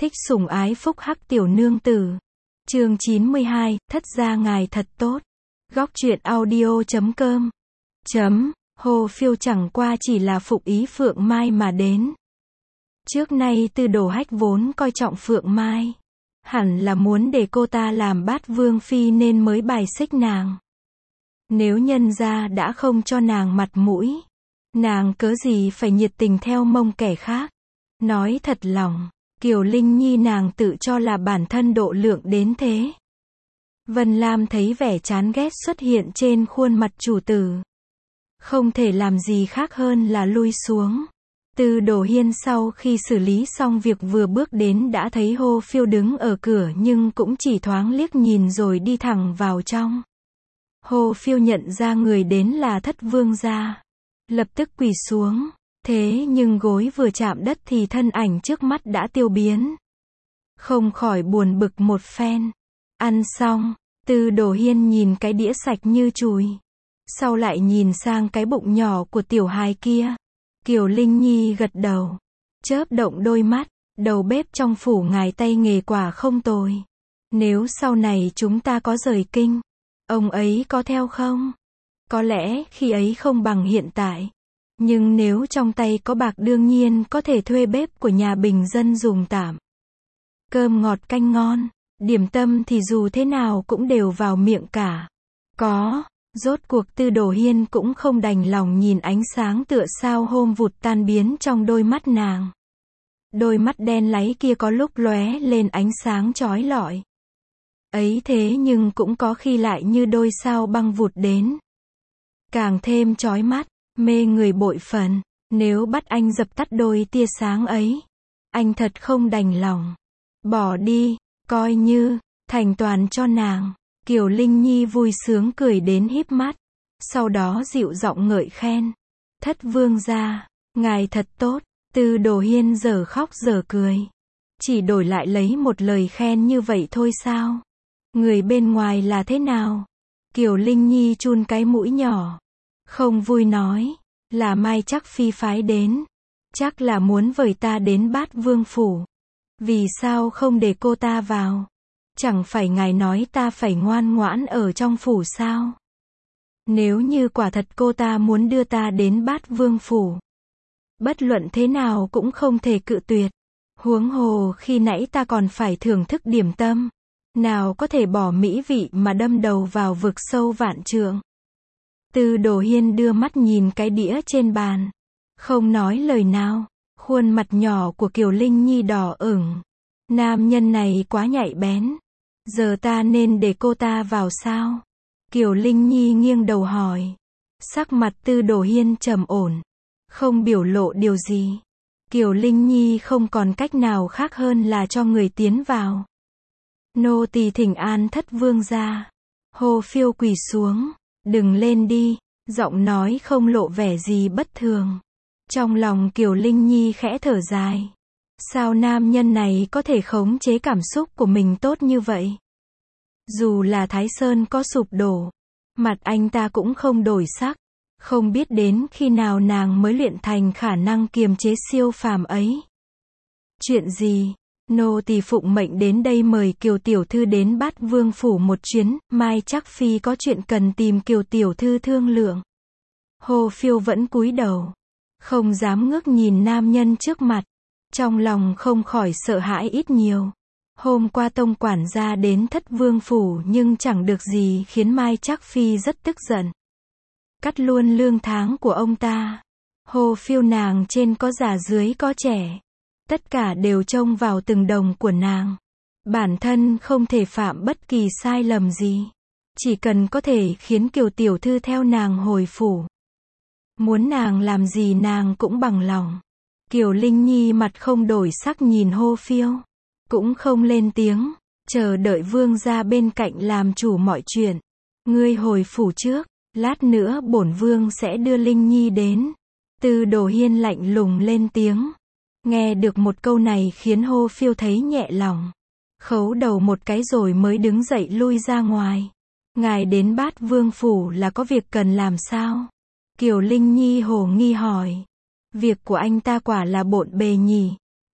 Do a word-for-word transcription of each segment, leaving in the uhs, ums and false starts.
Thích sủng ái phúc hắc tiểu nương tử. Chương chín mươi hai, thất gia ngài thật tốt. Góc truyện audio chấm com. Chấm, Hồ Phiêu chẳng qua chỉ là phục ý Phượng Mai mà đến. Trước nay Tư Đồ Hách vốn coi trọng Phượng Mai. Hẳn là muốn để cô ta làm bát vương phi nên mới bài xích nàng. Nếu nhân gia đã không cho nàng mặt mũi, nàng cớ gì phải nhiệt tình theo mông kẻ khác. Nói thật lòng, Kiều Linh Nhi nàng tự cho là bản thân độ lượng đến thế. Vân Lam thấy vẻ chán ghét xuất hiện trên khuôn mặt chủ tử. Không thể làm gì khác hơn là lui xuống. Tư Đồ Hiên sau khi xử lý xong việc vừa bước đến đã thấy Hồ Phiêu đứng ở cửa nhưng cũng chỉ thoáng liếc nhìn rồi đi thẳng vào trong. Hồ Phiêu nhận ra người đến là Thất Vương gia. Lập tức quỳ xuống. Thế nhưng gối vừa chạm đất thì thân ảnh trước mắt đã tiêu biến. Không khỏi buồn bực một phen. Ăn xong, Tư Đồ Hiên nhìn cái đĩa sạch như chùi. Sau lại nhìn sang cái bụng nhỏ của tiểu hài kia. Kiều Linh Nhi gật đầu. Chớp động đôi mắt. Đầu bếp trong phủ ngài tay nghề quả không tồi. Nếu sau này chúng ta có rời kinh, ông ấy có theo không? Có lẽ khi ấy không bằng hiện tại. Nhưng nếu trong tay có bạc đương nhiên có thể thuê bếp của nhà bình dân dùng tạm. Cơm ngọt canh ngon, điểm tâm thì dù thế nào cũng đều vào miệng cả. Có, rốt cuộc Tư Đồ Hiên cũng không đành lòng nhìn ánh sáng tựa sao hôm vụt tan biến trong đôi mắt nàng. Đôi mắt đen láy kia có lúc lóe lên ánh sáng chói lọi. Ấy thế nhưng cũng có khi lại như đôi sao băng vụt đến. Càng thêm chói mắt. Mê người bội phần, nếu bắt anh dập tắt đôi tia sáng ấy, anh thật không đành lòng. Bỏ đi, coi như, thành toàn cho nàng. Kiều Linh Nhi vui sướng cười đến híp mắt, sau đó dịu giọng ngợi khen. Thất vương gia, ngài thật tốt. Tư Đồ Hiên giờ khóc giờ cười. Chỉ đổi lại lấy một lời khen như vậy thôi sao? Người bên ngoài là thế nào? Kiều Linh Nhi chun cái mũi nhỏ. Không vui nói, là Mai chắc phi phái đến. Chắc là muốn vời ta đến Bát Vương phủ. Vì sao không để cô ta vào? Chẳng phải ngài nói ta phải ngoan ngoãn ở trong phủ sao? Nếu như quả thật cô ta muốn đưa ta đến Bát Vương phủ, bất luận thế nào cũng không thể cự tuyệt. Huống hồ khi nãy ta còn phải thưởng thức điểm tâm. Nào có thể bỏ mỹ vị mà đâm đầu vào vực sâu vạn trượng. Tư Đồ Hiên đưa mắt nhìn cái đĩa trên bàn. Không nói lời nào. Khuôn mặt nhỏ của Kiều Linh Nhi đỏ ửng. Nam nhân này quá nhạy bén. Giờ ta nên để cô ta vào sao? Kiều Linh Nhi nghiêng đầu hỏi. Sắc mặt Tư Đồ Hiên trầm ổn. Không biểu lộ điều gì. Kiều Linh Nhi không còn cách nào khác hơn là cho người tiến vào. Nô tỳ thỉnh an Thất vương gia. Hồ Phiêu quỳ xuống. Đừng lên đi, giọng nói không lộ vẻ gì bất thường. Trong lòng Kiều Linh Nhi khẽ thở dài. Sao nam nhân này có thể khống chế cảm xúc của mình tốt như vậy? Dù là Thái Sơn có sụp đổ, mặt anh ta cũng không đổi sắc. Không biết đến khi nào nàng mới luyện thành khả năng kiềm chế siêu phàm ấy. Chuyện gì? Nô tỳ phụng mệnh đến đây mời Kiều tiểu thư đến Bát Vương phủ một chuyến, Mai chắc phi có chuyện cần tìm Kiều tiểu thư thương lượng. Hồ Phiêu vẫn cúi đầu, không dám ngước nhìn nam nhân trước mặt, trong lòng không khỏi sợ hãi ít nhiều. Hôm qua tông quản gia đến Thất Vương phủ nhưng chẳng được gì khiến Mai chắc phi rất tức giận. Cắt luôn lương tháng của ông ta. Hồ Phiêu nàng trên có già dưới có trẻ. Tất cả đều trông vào từng đồng của nàng. Bản thân không thể phạm bất kỳ sai lầm gì. Chỉ cần có thể khiến Kiều tiểu thư theo nàng hồi phủ. Muốn nàng làm gì nàng cũng bằng lòng. Kiều Linh Nhi mặt không đổi sắc nhìn Hồ Phiêu. Cũng không lên tiếng. Chờ đợi vương gia bên cạnh làm chủ mọi chuyện. Ngươi hồi phủ trước. Lát nữa bổn vương sẽ đưa Linh Nhi đến. Tư Đồ Hiên lạnh lùng lên tiếng. Nghe được một câu này khiến Hồ Phiêu thấy nhẹ lòng. Khấu đầu một cái rồi mới đứng dậy lui ra ngoài. Ngài đến Bát Vương phủ là có việc cần làm sao? Kiều Linh Nhi hồ nghi hỏi. Việc của anh ta quả là bộn bề nhỉ.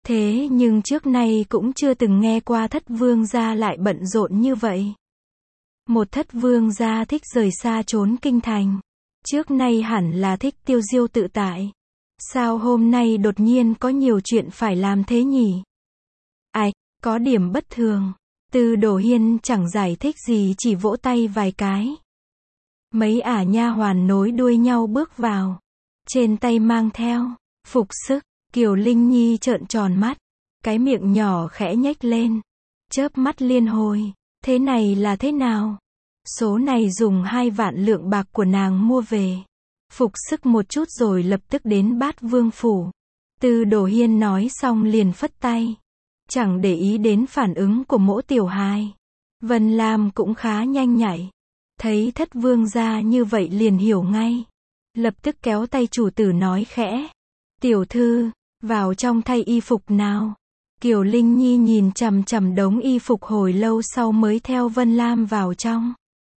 Thế nhưng trước nay cũng chưa từng nghe qua thất vương gia lại bận rộn như vậy. Một thất vương gia thích rời xa trốn kinh thành. Trước nay hẳn là thích tiêu diêu tự tại. Sao hôm nay đột nhiên có nhiều chuyện phải làm thế nhỉ? Ai, có điểm bất thường. Tư Đồ Hiên chẳng giải thích gì, chỉ vỗ tay vài cái. Mấy ả nha hoàn nối đuôi nhau bước vào. Trên tay mang theo phục sức. Kiều Linh Nhi trợn tròn mắt. Cái miệng nhỏ khẽ nhếch lên. Chớp mắt liên hồi. Thế này là thế nào? Số này dùng hai vạn lượng bạc của nàng mua về. Phục sức một chút rồi lập tức đến Bát Vương phủ. Tư Đồ Hiên nói xong liền phất tay. Chẳng để ý đến phản ứng của Mỗ tiểu hài. Vân Lam cũng khá nhanh nhạy. Thấy thất vương gia như vậy liền hiểu ngay. Lập tức kéo tay chủ tử nói khẽ. Tiểu thư, vào trong thay y phục nào. Kiều Linh Nhi nhìn chằm chằm đống y phục hồi lâu sau mới theo Vân Lam vào trong.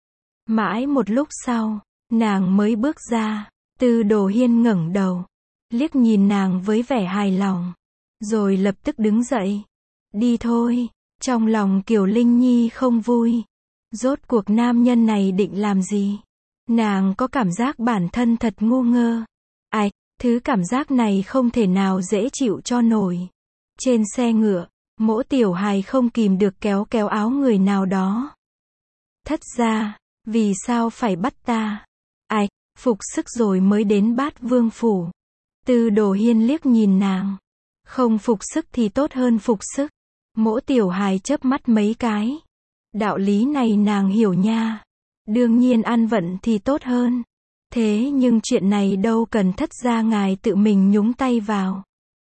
Mãi một lúc sau, nàng mới bước ra. Tư Đồ Hiên ngẩng đầu, liếc nhìn nàng với vẻ hài lòng, rồi lập tức đứng dậy. Đi thôi. Trong lòng Kiều Linh Nhi không vui. Rốt cuộc nam nhân này định làm gì? Nàng có cảm giác bản thân thật ngu ngơ. Ai, thứ cảm giác này không thể nào dễ chịu cho nổi. Trên xe ngựa, Mỗ tiểu hài không kìm được kéo kéo áo người nào đó. Thất gia, vì sao phải bắt ta? Ai, phục sức rồi mới đến Bát Vương phủ. Tư Đồ Hiên liếc nhìn nàng. Không phục sức thì tốt hơn phục sức. Mỗ tiểu hài chớp mắt mấy cái. Đạo lý này nàng hiểu nha. Đương nhiên ăn vận thì tốt hơn. Thế nhưng chuyện này đâu cần thất gia ngài tự mình nhúng tay vào.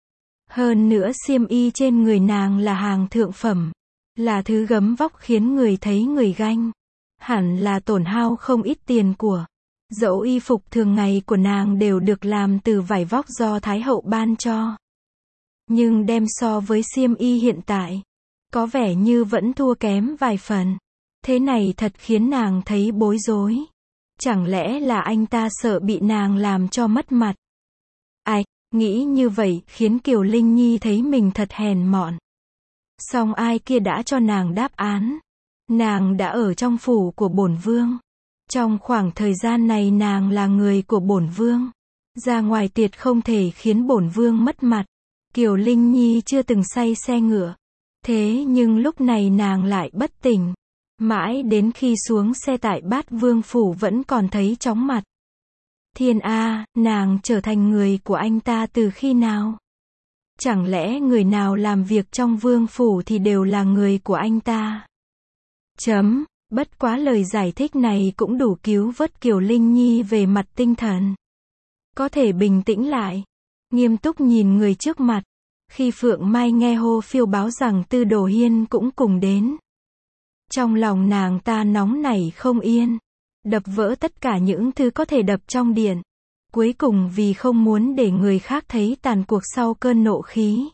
Hơn nữa xiêm y trên người nàng là hàng thượng phẩm. Là thứ gấm vóc khiến người thấy người ganh. Hẳn là tổn hao không ít tiền của. Dẫu y phục thường ngày của nàng đều được làm từ vải vóc do Thái hậu ban cho. Nhưng đem so với xiêm y hiện tại, có vẻ như vẫn thua kém vài phần. Thế này thật khiến nàng thấy bối rối. Chẳng lẽ là anh ta sợ bị nàng làm cho mất mặt? Ai, nghĩ như vậy khiến Kiều Linh Nhi thấy mình thật hèn mọn. Song ai kia đã cho nàng đáp án. Nàng đã ở trong phủ của bổn vương. Trong khoảng thời gian này nàng là người của bổn vương. Ra ngoài tiệt không thể khiến bổn vương mất mặt. Kiều Linh Nhi chưa từng say xe ngựa. Thế nhưng lúc này nàng lại bất tỉnh. Mãi đến khi xuống xe tại Bát Vương phủ vẫn còn thấy chóng mặt. Thiên A, nàng trở thành người của anh ta từ khi nào? Chẳng lẽ người nào làm việc trong vương phủ thì đều là người của anh ta? Chấm, bất quá lời giải thích này cũng đủ cứu vớt Kiều Linh Nhi về mặt tinh thần. Có thể bình tĩnh lại, nghiêm túc nhìn người trước mặt. Khi Phượng Mai nghe hô phiêu báo rằng Tư Đồ Hiên cũng cùng đến. Trong lòng nàng ta nóng nảy không yên. Đập vỡ tất cả những thứ có thể đập trong điện. Cuối cùng vì không muốn để người khác thấy tàn cuộc sau cơn nộ khí.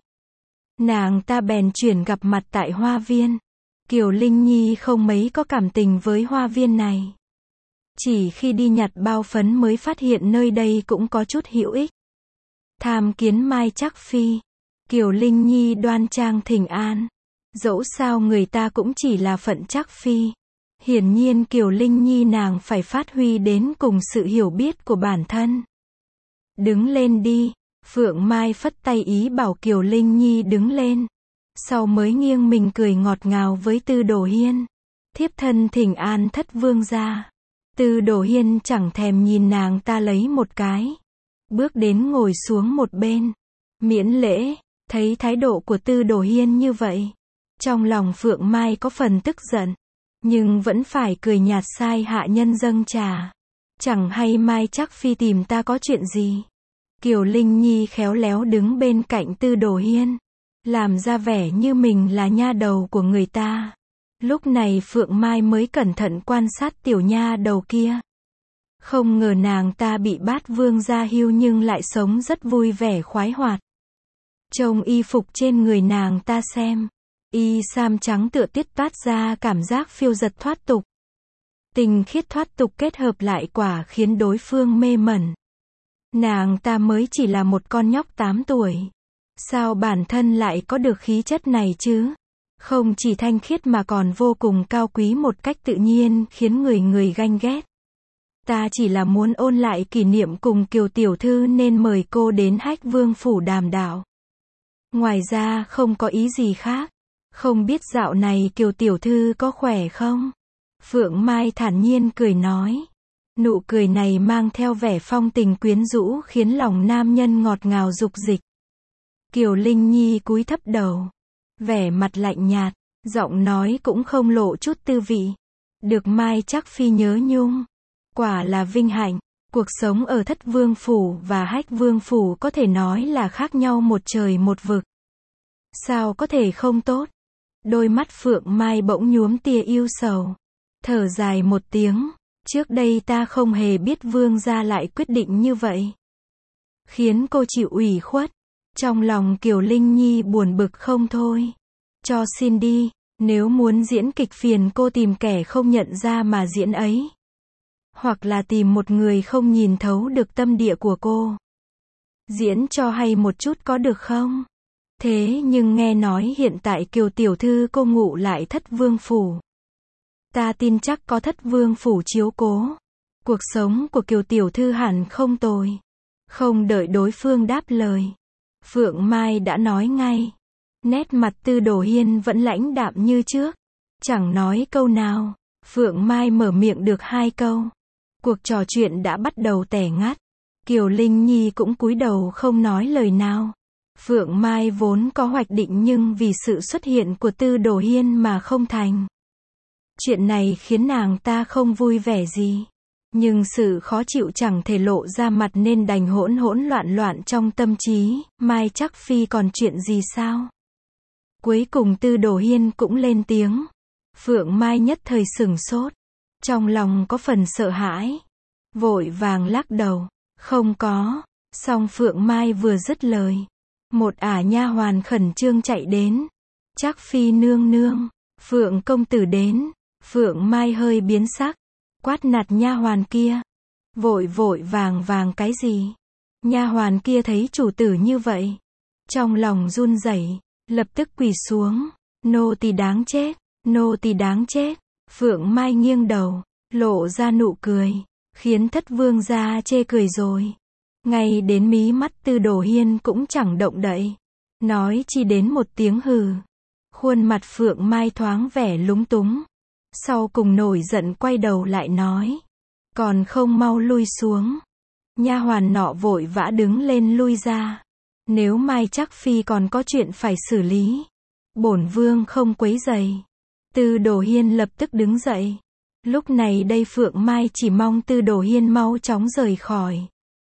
Nàng ta bèn chuyển gặp mặt tại hoa viên. Kiều Linh Nhi không mấy có cảm tình với hoa viên này. Chỉ khi đi nhặt bao phấn mới phát hiện nơi đây cũng có chút hữu ích. Tham kiến Mai Trắc Phi. Kiều Linh Nhi đoan trang thỉnh an. Dẫu sao người ta cũng chỉ là phận Trắc Phi. Hiển nhiên Kiều Linh Nhi nàng phải phát huy đến cùng sự hiểu biết của bản thân. Đứng lên đi. Phượng Mai phất tay ý bảo Kiều Linh Nhi đứng lên. Sau mới nghiêng mình cười ngọt ngào với Tư Đồ Hiên. Thiếp thân thỉnh an thất vương gia. Tư Đồ Hiên chẳng thèm nhìn nàng ta lấy một cái. Bước đến ngồi xuống một bên. Miễn lễ. Thấy thái độ của Tư Đồ Hiên như vậy. Trong lòng Phượng Mai có phần tức giận. Nhưng vẫn phải cười nhạt sai hạ nhân dâng trà. Chẳng hay Mai Trắc Phi tìm ta có chuyện gì. Kiều Linh Nhi khéo léo đứng bên cạnh Tư Đồ Hiên. Làm ra vẻ như mình là nha đầu của người ta. Lúc này Phượng Mai mới cẩn thận quan sát tiểu nha đầu kia. Không ngờ nàng ta bị Bát Vương gia hưu nhưng lại sống rất vui vẻ khoái hoạt. Trông y phục trên người nàng ta xem. Y sam trắng tựa tiết toát ra cảm giác phiêu dật thoát tục. Tình khiết thoát tục kết hợp lại quả khiến đối phương mê mẩn. Nàng ta mới chỉ là một con nhóc tám tuổi. Sao bản thân lại có được khí chất này chứ? Không chỉ thanh khiết mà còn vô cùng cao quý một cách tự nhiên, khiến người người ganh ghét. Ta chỉ là muốn ôn lại kỷ niệm cùng Kiều tiểu thư nên mời cô đến Hách Vương phủ đàm đạo. Ngoài ra không có ý gì khác. Không biết dạo này Kiều tiểu thư có khỏe không? Phượng Mai thản nhiên cười nói. Nụ cười này mang theo vẻ phong tình quyến rũ khiến lòng nam nhân ngọt ngào dục dịch. Kiều Linh Nhi cúi thấp đầu. Vẻ mặt lạnh nhạt, giọng nói cũng không lộ chút tư vị. Được Mai Trác Phi nhớ nhung. Quả là vinh hạnh. Cuộc sống ở Thất Vương phủ và Hách Vương phủ có thể nói là khác nhau một trời một vực. Sao có thể không tốt? Đôi mắt Phượng Mai bỗng nhuốm tia yêu sầu. Thở dài một tiếng. Trước đây ta không hề biết Vương gia lại quyết định như vậy. Khiến cô chịu ủy khuất. Trong lòng Kiều Linh Nhi buồn bực không thôi. Cho xin đi, nếu muốn diễn kịch phiền cô tìm kẻ không nhận ra mà diễn ấy. Hoặc là tìm một người không nhìn thấu được tâm địa của cô. Diễn cho hay một chút có được không? Thế nhưng nghe nói hiện tại Kiều tiểu thư cô ngụ lại Thất Vương phủ. Ta tin chắc có Thất Vương phủ chiếu cố. Cuộc sống của Kiều tiểu thư hẳn không tồi. Không đợi đối phương đáp lời. Phượng Mai đã nói ngay. Nét mặt Tư Đồ Hiên vẫn lãnh đạm như trước. Chẳng nói câu nào. Phượng Mai mở miệng được hai câu. Cuộc trò chuyện đã bắt đầu tẻ ngắt. Kiều Linh Nhi cũng cúi đầu không nói lời nào. Phượng Mai vốn có hoạch định nhưng vì sự xuất hiện của Tư Đồ Hiên mà không thành. Chuyện này khiến nàng ta không vui vẻ gì. Nhưng sự khó chịu chẳng thể lộ ra mặt nên đành hỗn hỗn loạn loạn trong tâm trí. Mai Trác Phi còn chuyện gì sao? Cuối cùng Tư Đồ Hiên cũng lên tiếng. Phượng Mai nhất thời sửng sốt. Trong lòng có phần sợ hãi. Vội vàng lắc đầu. Không có. Song Phượng Mai vừa dứt lời. Một ả nha hoàn khẩn trương chạy đến. Trác Phi nương nương. Phượng công tử đến. Phượng Mai hơi biến sắc. Quát nạt nha hoàn kia. Vội vội vàng vàng cái gì? Nha hoàn kia thấy chủ tử như vậy. Trong lòng run rẩy, lập tức quỳ xuống. Nô tỳ đáng chết. Nô tỳ đáng chết. Phượng Mai nghiêng đầu. Lộ ra nụ cười. Khiến Thất Vương gia chê cười rồi. Ngay đến mí mắt Tư Đồ Hiên cũng chẳng động đậy. Nói chỉ đến một tiếng hừ. Khuôn mặt Phượng Mai thoáng vẻ lúng túng. Sau cùng nổi giận quay đầu lại nói. Còn không mau lui xuống. Nha hoàn nọ vội vã đứng lên lui ra. Nếu Mai Trác Phi còn có chuyện phải xử lý. Bổn vương không quấy rầy. Tư Đồ Hiên lập tức đứng dậy. Lúc này đây Phượng Mai chỉ mong Tư Đồ Hiên mau chóng rời khỏi.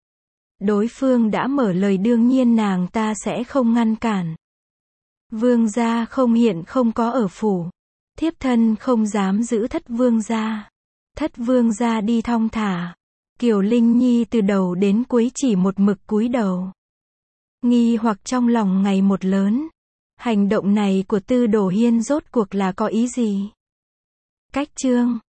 Đối phương đã mở lời đương nhiên nàng ta sẽ không ngăn cản. Vương gia không hiện không có ở phủ. Thiếp thân không dám giữ Thất Vương gia. Thất Vương gia đi thong thả. Kiều Linh Nhi từ đầu đến cuối chỉ một mực cúi đầu. Nghi hoặc trong lòng ngày một lớn. Hành động này của Tư Đồ Hiên rốt cuộc là có ý gì? Cách chương